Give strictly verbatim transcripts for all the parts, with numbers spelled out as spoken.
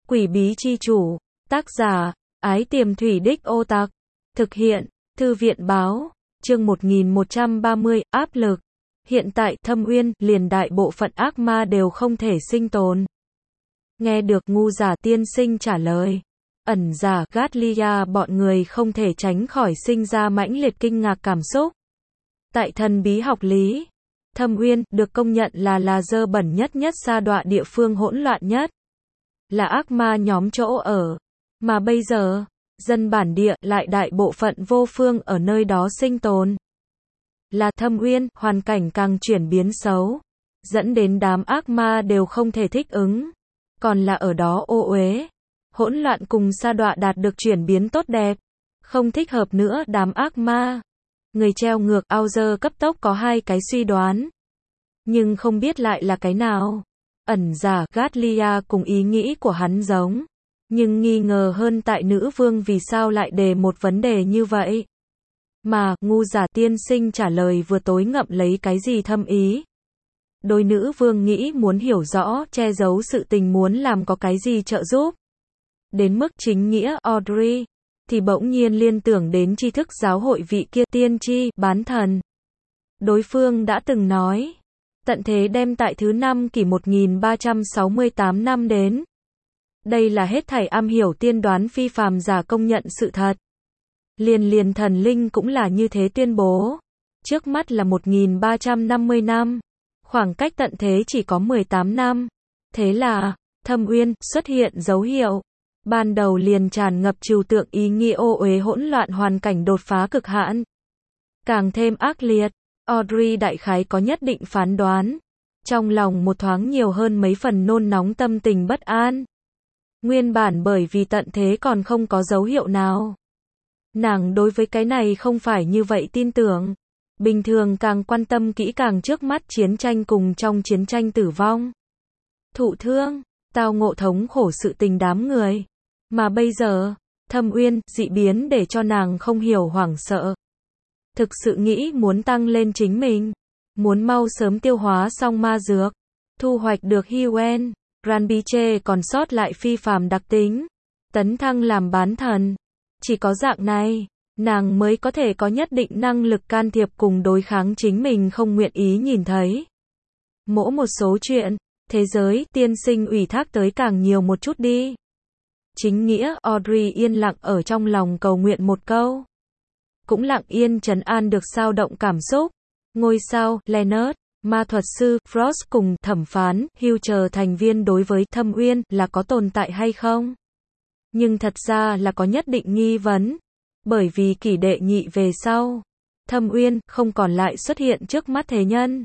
Quỷ bí chi chủ. Tác giả, Ái Tiềm Thủy Đích Ô Tặc. Thực hiện, Thư viện báo. Chương một nghìn một trăm ba mươi, áp lực. Hiện tại, Thâm Uyên, liền đại bộ phận ác ma đều không thể sinh tồn. Nghe được ngu giả tiên sinh trả lời. Ẩn giả, Gatlia bọn người không thể tránh khỏi sinh ra mãnh liệt kinh ngạc cảm xúc. Tại thần bí học lý, Thâm Uyên, được công nhận là là dơ bẩn nhất nhất sa đọa địa phương hỗn loạn nhất. Là ác ma nhóm chỗ ở. Mà bây giờ, dân bản địa lại đại bộ phận vô phương ở nơi đó sinh tồn. Là Thâm Uyên, hoàn cảnh càng chuyển biến xấu. Dẫn đến đám ác ma đều không thể thích ứng. Còn là ở đó ô uế. Hỗn loạn cùng sa đọa đạt được chuyển biến tốt đẹp. Không thích hợp nữa đám ác ma. Người treo ngược Auger cấp tốc có hai cái suy đoán. Nhưng không biết lại là cái nào. Ẩn giả Gatlia cùng ý nghĩ của hắn giống. Nhưng nghi ngờ hơn tại nữ vương vì sao lại đề một vấn đề như vậy. Mà, ngu giả tiên sinh trả lời vừa tối ngậm lấy cái gì thâm ý. Đôi nữ vương nghĩ muốn hiểu rõ, che giấu sự tình muốn làm có cái gì trợ giúp. Đến mức chính nghĩa Audrey, thì bỗng nhiên liên tưởng đến tri thức giáo hội vị kia tiên tri, bán thần. Đối phương đã từng nói, tận thế đem tại thứ năm kỷ một nghìn ba trăm sáu mươi tám năm đến. Đây là hết thảy am hiểu tiên đoán phi phàm giả công nhận sự thật. Liền liền thần linh cũng là như thế tuyên bố. Trước mắt là một nghìn ba trăm năm mươi năm. Khoảng cách tận thế chỉ có mười tám năm. Thế là, Thâm Uyên xuất hiện dấu hiệu. Ban đầu liền tràn ngập trừu tượng ý nghĩa ô uế hỗn loạn hoàn cảnh đột phá cực hạn. Càng thêm ác liệt, Audrey đại khái có nhất định phán đoán. Trong lòng một thoáng nhiều hơn mấy phần nôn nóng tâm tình bất an. Nguyên bản bởi vì tận thế còn không có dấu hiệu nào. Nàng đối với cái này không phải như vậy tin tưởng. Bình thường càng quan tâm kỹ càng trước mắt chiến tranh cùng trong chiến tranh tử vong. Thụ thương, tao ngộ thống khổ sự tình đám người. Mà bây giờ, Thâm Uyên, dị biến để cho nàng không hiểu hoảng sợ. Thực sự nghĩ muốn tăng lên chính mình. Muốn mau sớm tiêu hóa xong ma dược. Thu hoạch được Hiuen, Granbiche còn sót lại phi phàm đặc tính. Tấn thăng làm bán thần. Chỉ có dạng này, nàng mới có thể có nhất định năng lực can thiệp cùng đối kháng chính mình không nguyện ý nhìn thấy. Mỗi một số chuyện, thế giới, tiên sinh ủy thác tới càng nhiều một chút đi. Chính nghĩa, Audrey yên lặng ở trong lòng cầu nguyện một câu. Cũng lặng yên trấn an được sao động cảm xúc. Ngôi sao, Leonard, ma thuật sư, Frost cùng thẩm phán, Hugh chờ thành viên đối với Thâm Uyên là có tồn tại hay không? Nhưng thật ra là có nhất định nghi vấn. Bởi vì kỷ đệ nhị về sau, Thâm Uyên không còn lại xuất hiện trước mắt thế nhân.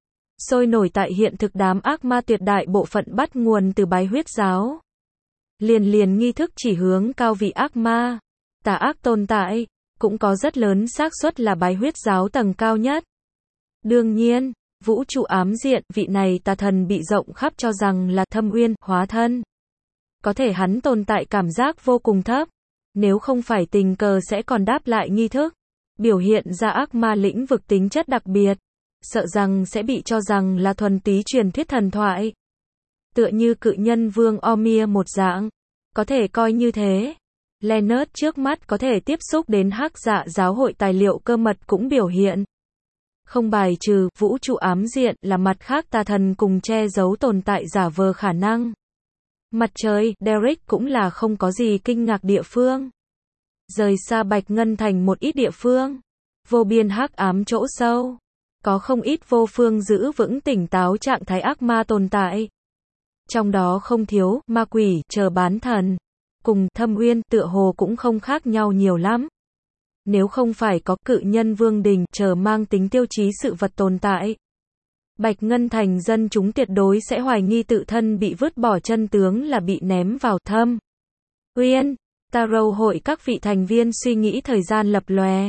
Sôi nổi tại hiện thực đám ác ma tuyệt đại bộ phận bắt nguồn từ bái huyết giáo. Liền liền nghi thức chỉ hướng cao vị ác ma. Tà ác tồn tại, cũng có rất lớn xác suất là bái huyết giáo tầng cao nhất. Đương nhiên, vũ trụ ám diện, vị này tà thần bị rộng khắp cho rằng là Thâm Uyên, hóa thân. Có thể hắn tồn tại cảm giác vô cùng thấp. Nếu không phải tình cờ sẽ còn đáp lại nghi thức. Biểu hiện ra ác ma lĩnh vực tính chất đặc biệt. Sợ rằng sẽ bị cho rằng là thuần túy truyền thuyết thần thoại. Tựa như cự nhân vương Omir một dạng. Có thể coi như thế. Leonard trước mắt có thể tiếp xúc đến hắc dạ giáo hội tài liệu cơ mật cũng biểu hiện. Không bài trừ, vũ trụ ám diện là mặt khác tà thần cùng che giấu tồn tại giả vờ khả năng. Mặt trời, Derek cũng là không có gì kinh ngạc địa phương. Rời xa Bạch Ngân Thành một ít địa phương. Vô biên hắc ám chỗ sâu. Có không ít vô phương giữ vững tỉnh táo trạng thái ác ma tồn tại. Trong đó không thiếu, ma quỷ, chờ bán thần. Cùng Thâm Uyên tựa hồ cũng không khác nhau nhiều lắm. Nếu không phải có cự nhân vương đình, chờ mang tính tiêu chí sự vật tồn tại. Bạch Ngân Thành dân chúng tuyệt đối sẽ hoài nghi tự thân bị vứt bỏ chân tướng là bị ném vào Thâm Uyên. Tarot hội các vị thành viên suy nghĩ thời gian lập lòe.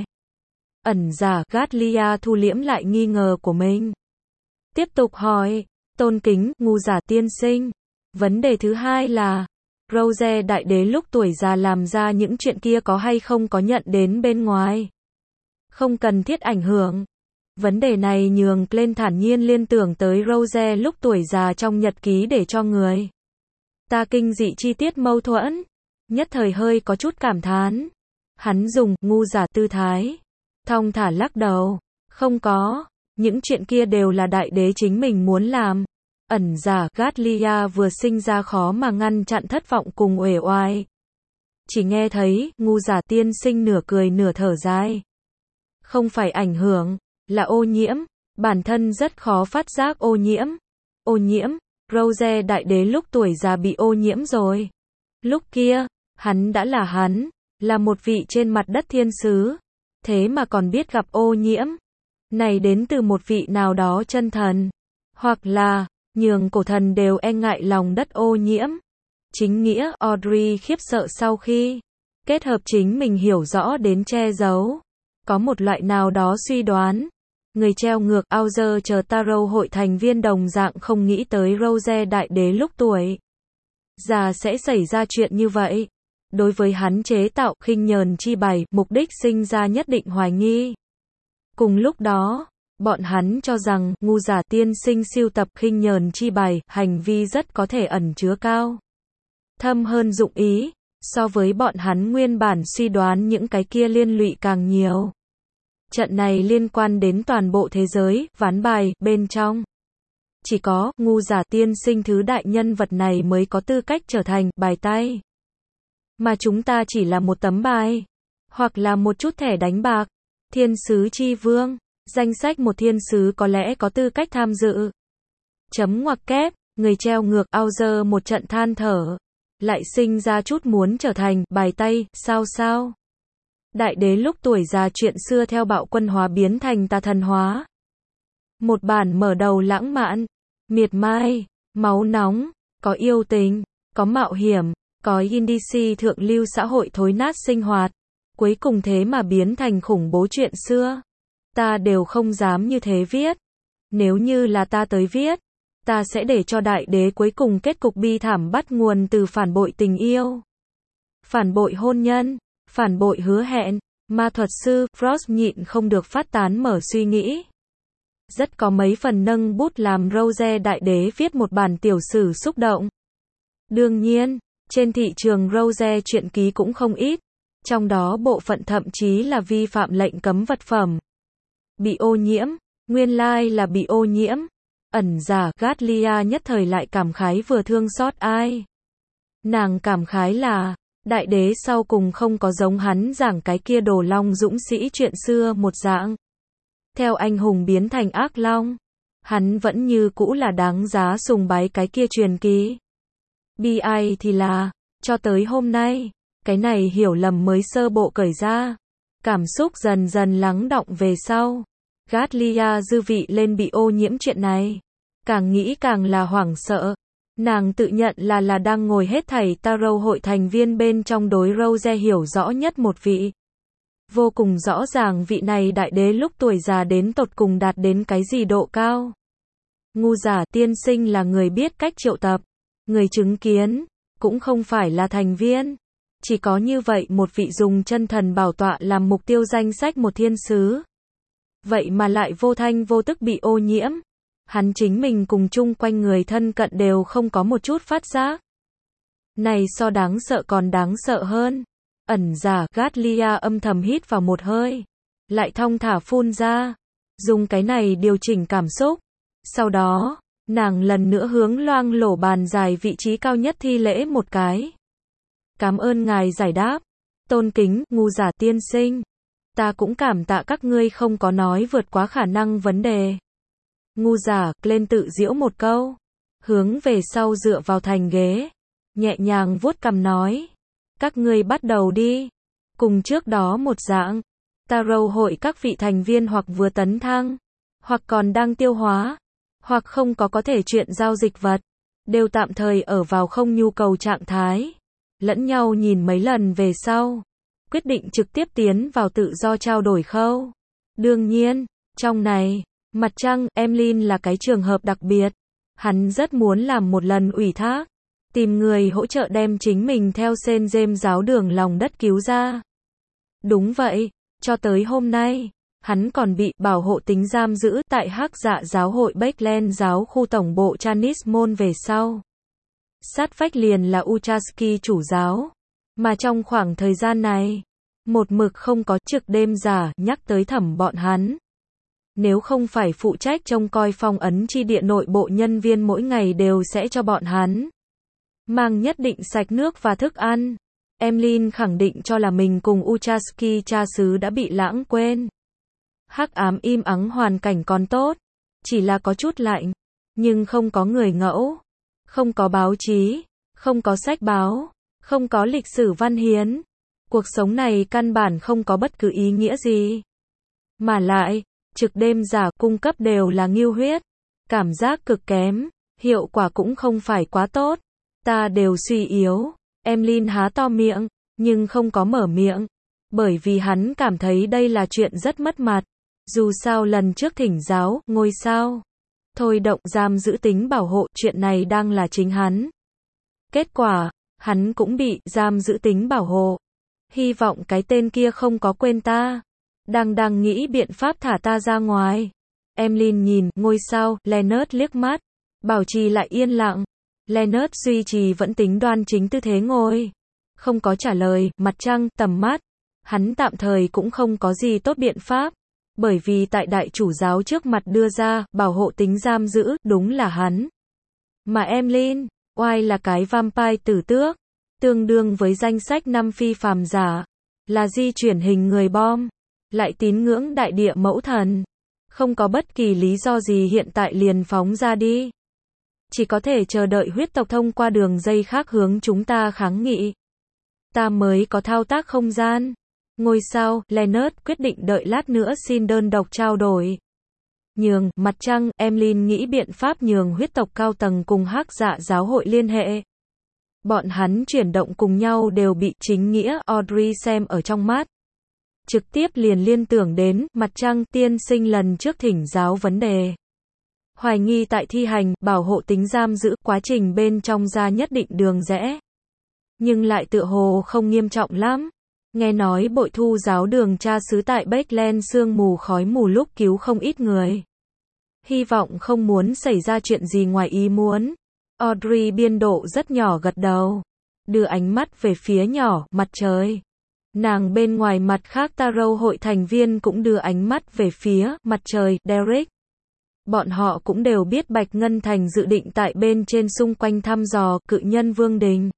Ẩn giả Gatlia thu liễm lại nghi ngờ của mình. Tiếp tục hỏi, tôn kính, ngu giả tiên sinh. Vấn đề thứ hai là, Rose đại đế lúc tuổi già làm ra những chuyện kia có hay không có nhận đến bên ngoài. Không cần thiết ảnh hưởng. Vấn đề này nhường Glenn thản nhiên liên tưởng tới Rose lúc tuổi già trong nhật ký để cho người Ta kinh dị chi tiết mâu thuẫn, nhất thời hơi có chút cảm thán. Hắn dùng ngu giả tư thái, thong thả lắc đầu, không có, những chuyện kia đều là đại đế chính mình muốn làm. Ẩn giả Gatlia vừa sinh ra khó mà ngăn chặn thất vọng cùng uể oai. Chỉ nghe thấy, ngu giả tiên sinh nửa cười nửa thở dài. Không phải ảnh hưởng, là ô nhiễm, bản thân rất khó phát giác ô nhiễm. Ô nhiễm, Rose đại đế lúc tuổi già bị ô nhiễm rồi. Lúc kia, hắn đã là hắn, là một vị trên mặt đất thiên sứ. Thế mà còn biết gặp ô nhiễm. Này đến từ một vị nào đó chân thần. Hoặc là, nhường cổ thần đều e ngại lòng đất ô nhiễm. Chính nghĩa, Audrey khiếp sợ sau khi kết hợp chính mình hiểu rõ đến che giấu. Có một loại nào đó suy đoán. Người treo ngược Auger chờ Tarot hội thành viên đồng dạng không nghĩ tới Rose đại đế lúc tuổi già sẽ xảy ra chuyện như vậy. Đối với hắn chế tạo khinh nhờn chi bày, mục đích sinh ra nhất định hoài nghi. Cùng lúc đó, bọn hắn cho rằng, ngu giả tiên sinh sưu tập khinh nhờn chi bày, hành vi rất có thể ẩn chứa cao thâm hơn dụng ý, so với bọn hắn nguyên bản suy đoán những cái kia liên lụy càng nhiều. Trận này liên quan đến toàn bộ thế giới, ván bài, bên trong. Chỉ có, ngu giả tiên sinh thứ đại nhân vật này mới có tư cách trở thành, bài tay. Mà chúng ta chỉ là một tấm bài. Hoặc là một chút thẻ đánh bạc. Thiên sứ chi vương. Danh sách một thiên sứ có lẽ có tư cách tham dự. Chấm ngoặc kép. Người treo ngược Auger một trận than thở. Lại sinh ra chút muốn trở thành, bài tay, sao sao. Đại đế lúc tuổi già chuyện xưa theo bạo quân hóa biến thành tà thần hóa. Một bản mở đầu lãng mạn, miệt mai, máu nóng, có yêu tình, có mạo hiểm, có indici thượng lưu xã hội thối nát sinh hoạt. Cuối cùng thế mà biến thành khủng bố chuyện xưa. Ta đều không dám như thế viết. Nếu như là ta tới viết, ta sẽ để cho đại đế cuối cùng kết cục bi thảm bắt nguồn từ phản bội tình yêu. Phản bội hôn nhân. Phản bội hứa hẹn, ma thuật sư, Frost nhịn không được phát tán mở suy nghĩ. Rất có mấy phần nâng bút làm Rose đại đế viết một bản tiểu sử xúc động. Đương nhiên, trên thị trường Rose truyện ký cũng không ít, trong đó bộ phận thậm chí là vi phạm lệnh cấm vật phẩm. Bị ô nhiễm, nguyên lai là bị ô nhiễm. Ẩn giả Gatlia nhất thời lại cảm khái vừa thương xót ai. Nàng cảm khái là đại đế sau cùng không có giống hắn giảng cái kia đồ long dũng sĩ chuyện xưa một dạng. Theo anh hùng biến thành ác long, hắn vẫn như cũ là đáng giá sùng bái cái kia truyền kỳ. Bi ai thì là, cho tới hôm nay, cái này hiểu lầm mới sơ bộ cởi ra. Cảm xúc dần dần lắng đọng về sau. Gatlia dư vị lên bị ô nhiễm chuyện này. Càng nghĩ càng là hoảng sợ. Nàng tự nhận là là đang ngồi hết thảy Tarot hội thành viên bên trong đối Rose hiểu rõ nhất một vị. Vô cùng rõ ràng vị này đại đế lúc tuổi già đến tột cùng đạt đến cái gì độ cao. Ngu giả tiên sinh là người biết cách triệu tập, người chứng kiến, cũng không phải là thành viên. Chỉ có như vậy một vị dùng chân thần bảo tọa làm mục tiêu danh sách một thiên sứ. Vậy mà lại vô thanh vô tức bị ô nhiễm. Hắn chính mình cùng chung quanh người thân cận đều không có một chút phát giác. Này so đáng sợ còn đáng sợ hơn. Ẩn giả Gatlia âm thầm hít vào một hơi. Lại thong thả phun ra. Dùng cái này điều chỉnh cảm xúc. Sau đó, nàng lần nữa hướng loang lổ bàn dài vị trí cao nhất thi lễ một cái. Cảm ơn ngài giải đáp. Tôn kính, ngu giả tiên sinh. Ta cũng cảm tạ các ngươi không có nói vượt quá khả năng vấn đề. Ngu giả, lên tự giễu một câu. Hướng về sau dựa vào thành ghế. Nhẹ nhàng vuốt cằm nói. Các ngươi bắt đầu đi. Cùng trước đó một dạng. Tarot hội các vị thành viên hoặc vừa tấn thăng. Hoặc còn đang tiêu hóa. Hoặc không có có thể chuyện giao dịch vật. Đều tạm thời ở vào không nhu cầu trạng thái. Lẫn nhau nhìn mấy lần về sau. Quyết định trực tiếp tiến vào tự do trao đổi khâu. Đương nhiên, trong này, mặt trăng, Emlyn là cái trường hợp đặc biệt. Hắn rất muốn làm một lần ủy thác. Tìm người hỗ trợ đem chính mình theo Saint James giáo đường lòng đất cứu ra. Đúng vậy, cho tới hôm nay, hắn còn bị bảo hộ tính giam giữ tại Hắc Dạ giáo hội Backland giáo khu tổng bộ Chanis Môn về sau. Sát vách liền là Uchaski chủ giáo. Mà trong khoảng thời gian này, một mực không có trực đêm giả nhắc tới thẩm bọn hắn. Nếu không phải phụ trách trông coi phong ấn chi địa nội bộ nhân viên mỗi ngày đều sẽ cho bọn hắn mang nhất định sạch nước và thức ăn. Emlyn khẳng định cho là mình cùng Uchaski cha xứ đã bị lãng quên. Hắc ám im ắng hoàn cảnh còn tốt, chỉ là có chút lạnh, nhưng không có người ngẫu, không có báo chí, không có sách báo, không có lịch sử văn hiến. Cuộc sống này căn bản không có bất cứ ý nghĩa gì. Mà lại, trực đêm giả cung cấp đều là ngưu huyết, cảm giác cực kém, hiệu quả cũng không phải quá tốt. Ta đều suy yếu. Emlyn há to miệng, nhưng không có mở miệng, bởi vì hắn cảm thấy đây là chuyện rất mất mặt. Dù sao lần trước thỉnh giáo, ngôi sao thôi động giam giữ tính bảo hộ, chuyện này đang là chính hắn. Kết quả, hắn cũng bị giam giữ tính bảo hộ. Hy vọng cái tên kia không có quên ta. Đang đang nghĩ biện pháp thả ta ra ngoài. Emlyn nhìn ngôi sao Leonard liếc mắt, bảo trì lại yên lặng. Leonard duy trì vẫn tính đoan chính tư thế ngồi, không có trả lời. Mặt trăng tầm mắt, hắn tạm thời cũng không có gì tốt biện pháp, bởi vì tại đại chủ giáo trước mặt đưa ra bảo hộ tính giam giữ, đúng là hắn. Mà Emlyn, oai là cái vampire tử tước, tương đương với danh sách năm phi phàm giả, là di chuyển hình người bom, lại tín ngưỡng đại địa mẫu thần, không có bất kỳ lý do gì hiện tại liền phóng ra đi. Chỉ có thể chờ đợi huyết tộc thông qua đường dây khác hướng chúng ta kháng nghị. Ta mới có thao tác không gian. Ngôi sao, Leonard quyết định đợi lát nữa xin đơn độc trao đổi. Nhường, mặt trăng, Emlyn nghĩ biện pháp nhường huyết tộc cao tầng cùng hắc dạ giáo hội liên hệ. Bọn hắn chuyển động cùng nhau đều bị chính nghĩa Audrey xem ở trong mắt. Trực tiếp liền liên tưởng đến, mặt trăng, tiên sinh lần trước thỉnh giáo vấn đề. Hoài nghi tại thi hành, bảo hộ tính giam giữ, quá trình bên trong ra nhất định đường rẽ. Nhưng lại tựa hồ không nghiêm trọng lắm. Nghe nói bội thu giáo đường cha xứ tại Backland sương mù khói mù lúc cứu không ít người. Hy vọng không muốn xảy ra chuyện gì ngoài ý muốn. Audrey biên độ rất nhỏ gật đầu. Đưa ánh mắt về phía nhỏ, mặt trời. Nàng bên ngoài mặt khác Tarot hội thành viên cũng đưa ánh mắt về phía, mặt trời, Derek. Bọn họ cũng đều biết Bạch Ngân Thành dự định tại bên trên xung quanh thăm dò cự nhân Vương Đình.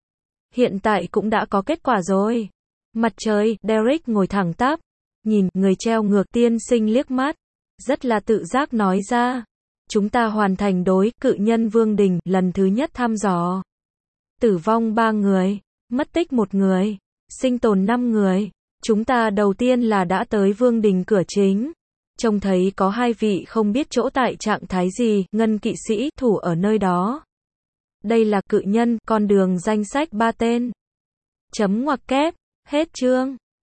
Hiện tại cũng đã có kết quả rồi. Mặt trời, Derek ngồi thẳng tắp, nhìn người treo ngược tiên sinh liếc mắt, rất là tự giác nói ra. Chúng ta hoàn thành đối cự nhân Vương Đình lần thứ nhất thăm dò. Tử vong ba người, mất tích một người, sinh tồn năm người. Chúng ta đầu tiên là đã tới Vương Đình cửa chính. Trông thấy có hai vị không biết chỗ tại trạng thái gì, ngân kỵ sĩ, thủ ở nơi đó. Đây là cự nhân, con đường danh sách ba tên. Chấm ngoặc kép, hết chương.